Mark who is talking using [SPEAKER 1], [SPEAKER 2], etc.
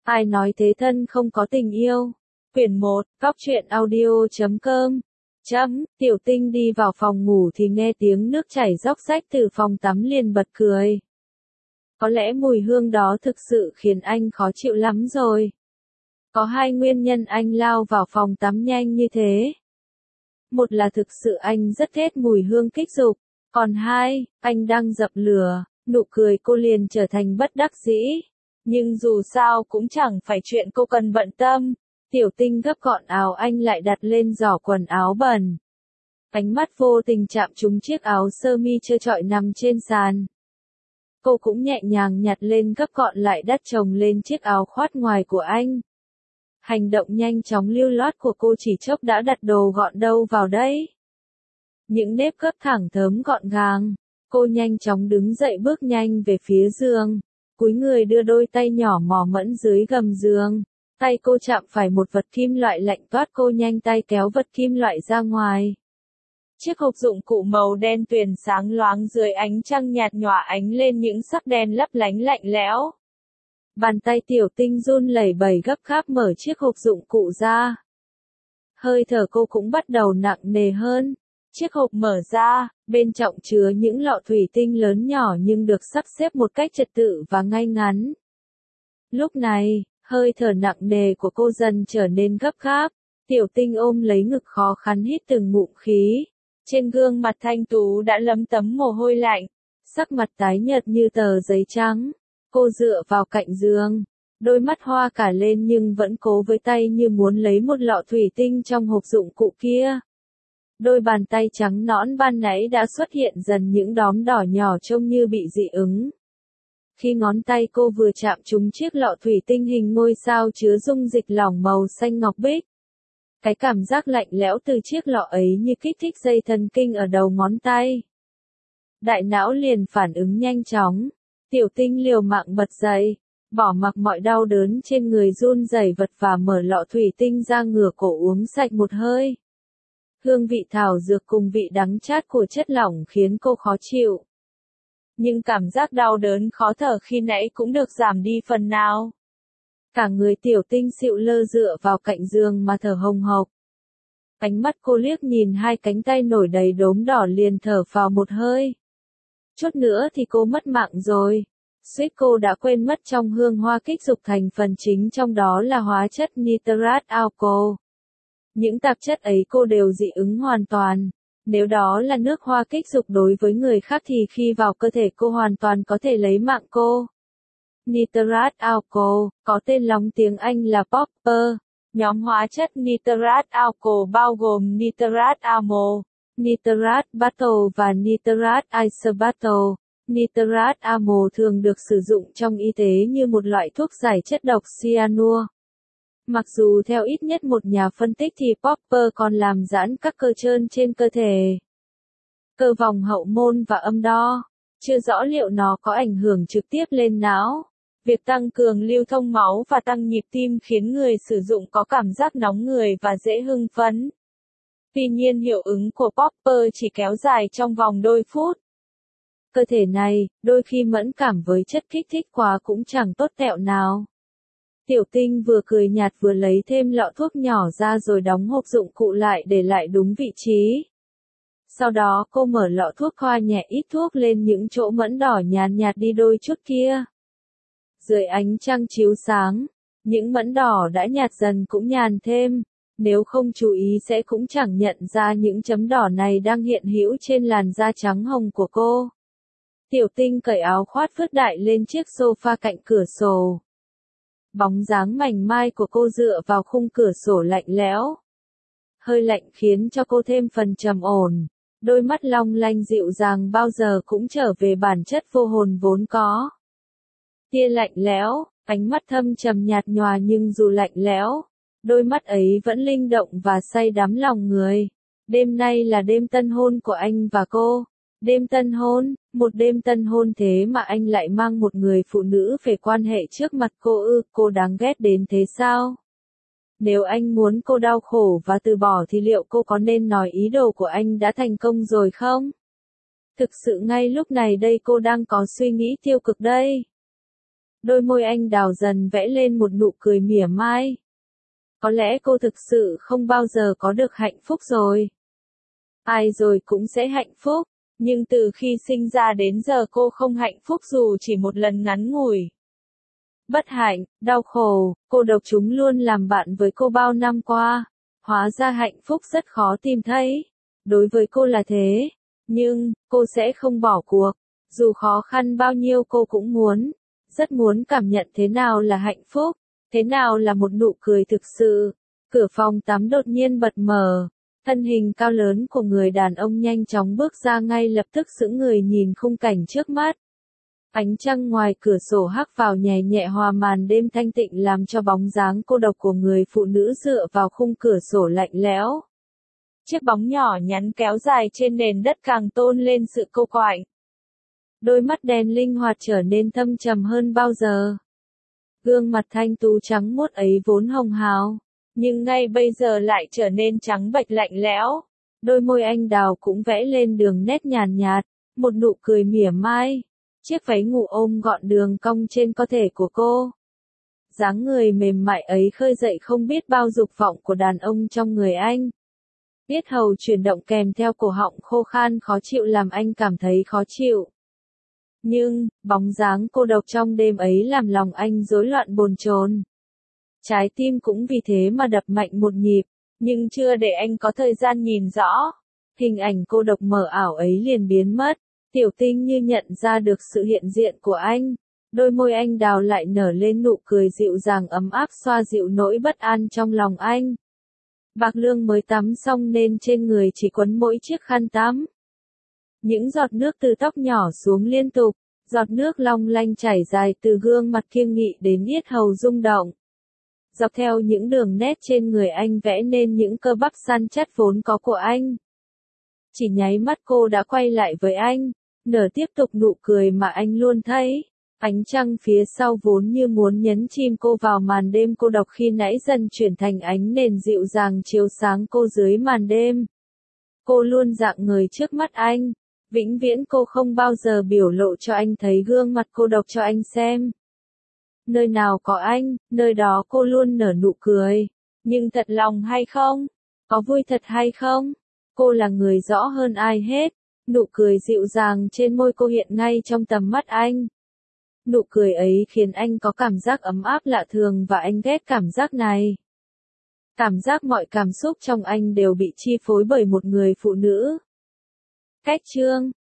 [SPEAKER 1] Ai nói thế thân không có tình yêu? Quyển 1, Góc truyện audio.com. Tiểu Tinh đi vào phòng ngủ thì nghe tiếng nước chảy róc rách từ phòng tắm liền bật cười. Có lẽ mùi hương đó thực sự khiến anh khó chịu lắm rồi. Có hai nguyên nhân anh lao vào phòng tắm nhanh như thế. Một là thực sự anh rất ghét mùi hương kích dục, còn hai, anh đang dập lửa. Nụ cười cô liền trở thành bất đắc dĩ. Nhưng dù sao cũng chẳng phải chuyện cô cần bận tâm. Tiểu Tinh gấp gọn áo anh lại đặt lên giỏ quần áo bẩn. Ánh mắt vô tình chạm trúng chiếc áo sơ mi trơ trọi nằm trên sàn. Cô cũng nhẹ nhàng nhặt lên gấp gọn lại đắt chồng lên chiếc áo khoác ngoài của anh. Hành động nhanh chóng lưu loát của cô chỉ chốc đã đặt đồ gọn đâu vào đấy. Những nếp gấp thẳng thớm gọn gàng. Cô nhanh chóng đứng dậy bước nhanh về phía giường. Cúi người đưa đôi tay nhỏ mò mẫm dưới gầm giường. Tay cô chạm phải một vật kim loại lạnh toát, cô nhanh tay kéo vật kim loại ra ngoài. Chiếc hộp dụng cụ màu đen tuyền sáng loáng dưới ánh trăng nhạt nhòa ánh lên những sắc đen lấp lánh lạnh lẽo. Bàn tay Tiểu Tinh run lẩy bẩy gấp gáp mở chiếc hộp dụng cụ ra. Hơi thở cô cũng bắt đầu nặng nề hơn. Chiếc hộp mở ra, bên trong chứa những lọ thủy tinh lớn nhỏ nhưng được sắp xếp một cách trật tự và ngay ngắn. Lúc này, hơi thở nặng nề của cô dần trở nên gấp gáp. Tiểu Tinh ôm lấy ngực khó khăn hít từng ngụm khí. Trên gương mặt thanh tú đã lấm tấm mồ hôi lạnh, sắc mặt tái nhợt như tờ giấy trắng. Cô dựa vào cạnh giường, đôi mắt hoa cả lên nhưng vẫn cố với tay như muốn lấy một lọ thủy tinh trong hộp dụng cụ kia. Đôi bàn tay trắng nõn ban nãy đã xuất hiện dần những đốm đỏ nhỏ trông như bị dị ứng. Khi ngón tay cô vừa chạm trúng chiếc lọ thủy tinh hình ngôi sao chứa dung dịch lỏng màu xanh ngọc bích. Cái cảm giác lạnh lẽo từ chiếc lọ ấy như kích thích dây thần kinh ở đầu ngón tay. Đại não liền phản ứng nhanh chóng. Tiểu Tinh liều mạng bật dậy, bỏ mặc mọi đau đớn trên người run rẩy vật và mở lọ thủy tinh ra ngửa cổ uống sạch một hơi. Hương vị thảo dược cùng vị đắng chát của chất lỏng khiến cô khó chịu. Nhưng cảm giác đau đớn khó thở khi nãy cũng được giảm đi phần nào. Cả người Tiểu Tinh xịu lơ dựa vào cạnh giường mà thở hồng hộc. Ánh mắt cô liếc nhìn hai cánh tay nổi đầy đốm đỏ liền thở phào một hơi. Chút nữa thì cô mất mạng rồi. Suýt cô đã quên mất trong hương hoa kích dục thành phần chính trong đó là hóa chất nitrat alcohol. Những tạp chất ấy cô đều dị ứng hoàn toàn. Nếu đó là nước hoa kích dục đối với người khác thì khi vào cơ thể cô hoàn toàn có thể lấy mạng cô. Nitrat alcohol, có tên lóng tiếng Anh là popper. Nhóm hóa chất nitrat alcohol bao gồm nitrat ammo, nitrat battle và nitrat isobattle. Nitrat ammo thường được sử dụng trong y tế như một loại thuốc giải chất độc cyanua. Mặc dù theo ít nhất một nhà phân tích thì popper còn làm giãn các cơ trơn trên cơ thể, cơ vòng hậu môn và âm đo. Chưa rõ liệu nó có ảnh hưởng trực tiếp lên não. Việc tăng cường lưu thông máu và tăng nhịp tim khiến người sử dụng có cảm giác nóng người và dễ hưng phấn. Tuy nhiên hiệu ứng của popper chỉ kéo dài trong vòng đôi phút. Cơ thể này, đôi khi mẫn cảm với chất kích thích quá cũng chẳng tốt tẹo nào. Tiểu Tinh vừa cười nhạt vừa lấy thêm lọ thuốc nhỏ ra rồi đóng hộp dụng cụ lại để lại đúng vị trí. Sau đó cô mở lọ thuốc thoa nhẹ ít thuốc lên những chỗ mẫn đỏ nhàn nhạt đi đôi chút kia. Dưới ánh trăng chiếu sáng, những mẫn đỏ đã nhạt dần cũng nhàn thêm. Nếu không chú ý sẽ cũng chẳng nhận ra những chấm đỏ này đang hiện hữu trên làn da trắng hồng của cô. Tiểu Tinh cởi áo khoác vứt đại lên chiếc sofa cạnh cửa sổ. Bóng dáng mảnh mai của cô dựa vào khung cửa sổ lạnh lẽo. Hơi lạnh khiến cho cô thêm phần trầm ổn. Đôi mắt long lanh dịu dàng bao giờ cũng trở về bản chất vô hồn vốn có. Tia lạnh lẽo, ánh mắt thâm trầm nhạt nhòa nhưng dù lạnh lẽo, đôi mắt ấy vẫn linh động và say đắm lòng người. Đêm nay là đêm tân hôn của anh và cô. Đêm tân hôn, một đêm tân hôn thế mà anh lại mang một người phụ nữ về quan hệ trước mặt cô ư, cô đáng ghét đến thế sao? Nếu anh muốn cô đau khổ và từ bỏ thì liệu cô có nên nói ý đồ của anh đã thành công rồi không? Thực sự ngay lúc này đây cô đang có suy nghĩ tiêu cực đây. Đôi môi anh đào dần vẽ lên một nụ cười mỉa mai. Có lẽ cô thực sự không bao giờ có được hạnh phúc rồi. Ai rồi cũng sẽ hạnh phúc, nhưng từ khi sinh ra đến giờ cô không hạnh phúc dù chỉ một lần ngắn ngủi. Bất hạnh, đau khổ, cô độc chúng luôn làm bạn với cô bao năm qua. Hóa ra hạnh phúc rất khó tìm thấy. Đối với cô là thế. Nhưng, cô sẽ không bỏ cuộc. Dù khó khăn bao nhiêu cô cũng muốn. Rất muốn cảm nhận thế nào là hạnh phúc. Thế nào là một nụ cười thực sự. Cửa phòng tắm đột nhiên bật mở. Thân hình cao lớn của người đàn ông nhanh chóng bước ra, ngay lập tức sững người nhìn khung cảnh trước mắt. Ánh trăng ngoài cửa sổ hắt vào nhẹ nhẹ hòa màn đêm thanh tịnh, làm cho bóng dáng cô độc của người phụ nữ dựa vào khung cửa sổ lạnh lẽo. Chiếc bóng nhỏ nhắn kéo dài trên nền đất càng tôn lên sự cô quạnh. Đôi mắt đen linh hoạt trở nên thâm trầm hơn bao giờ. Gương mặt thanh tú trắng muốt ấy vốn hồng hào, nhưng ngay bây giờ lại trở nên trắng bệch lạnh lẽo. Đôi môi anh đào cũng vẽ lên đường nét nhàn nhạt, một nụ cười mỉa mai. Chiếc váy ngủ ôm gọn đường cong trên cơ thể của cô. Dáng người mềm mại ấy khơi dậy không biết bao dục vọng của đàn ông trong người anh. Yết hầu chuyển động kèm theo cổ họng khô khan khó chịu làm anh cảm thấy khó chịu. Nhưng, bóng dáng cô độc trong đêm ấy làm lòng anh rối loạn bồn chồn. Trái tim cũng vì thế mà đập mạnh một nhịp, nhưng chưa để anh có thời gian nhìn rõ. Hình ảnh cô độc mờ ảo ấy liền biến mất. Tiểu Tinh như nhận ra được sự hiện diện của anh. Đôi môi anh đào lại nở lên nụ cười dịu dàng ấm áp, xoa dịu nỗi bất an trong lòng anh. Bạc Lương mới tắm xong nên trên người chỉ quấn mỗi chiếc khăn tắm. Những giọt nước từ tóc nhỏ xuống liên tục, giọt nước long lanh chảy dài từ gương mặt kiêng nghị đến yết hầu rung động. Dọc theo những đường nét trên người anh vẽ nên những cơ bắp săn chắc vốn có của anh. Chỉ nháy mắt cô đã quay lại với anh, nở tiếp tục nụ cười mà anh luôn thấy. Ánh trăng phía sau vốn như muốn nhấn chìm cô vào màn đêm cô độc khi nãy dần chuyển thành ánh nền dịu dàng chiếu sáng cô dưới màn đêm. Cô luôn rạng ngời trước mắt anh. Vĩnh viễn cô không bao giờ biểu lộ cho anh thấy gương mặt cô độc cho anh xem. Nơi nào có anh, nơi đó cô luôn nở nụ cười. Nhưng thật lòng hay không? Có vui thật hay không? Cô là người rõ hơn ai hết. Nụ cười dịu dàng trên môi cô hiện ngay trong tầm mắt anh. Nụ cười ấy khiến anh có cảm giác ấm áp lạ thường và anh ghét cảm giác này. Cảm giác mọi cảm xúc trong anh đều bị chi phối bởi một người phụ nữ. Cách chương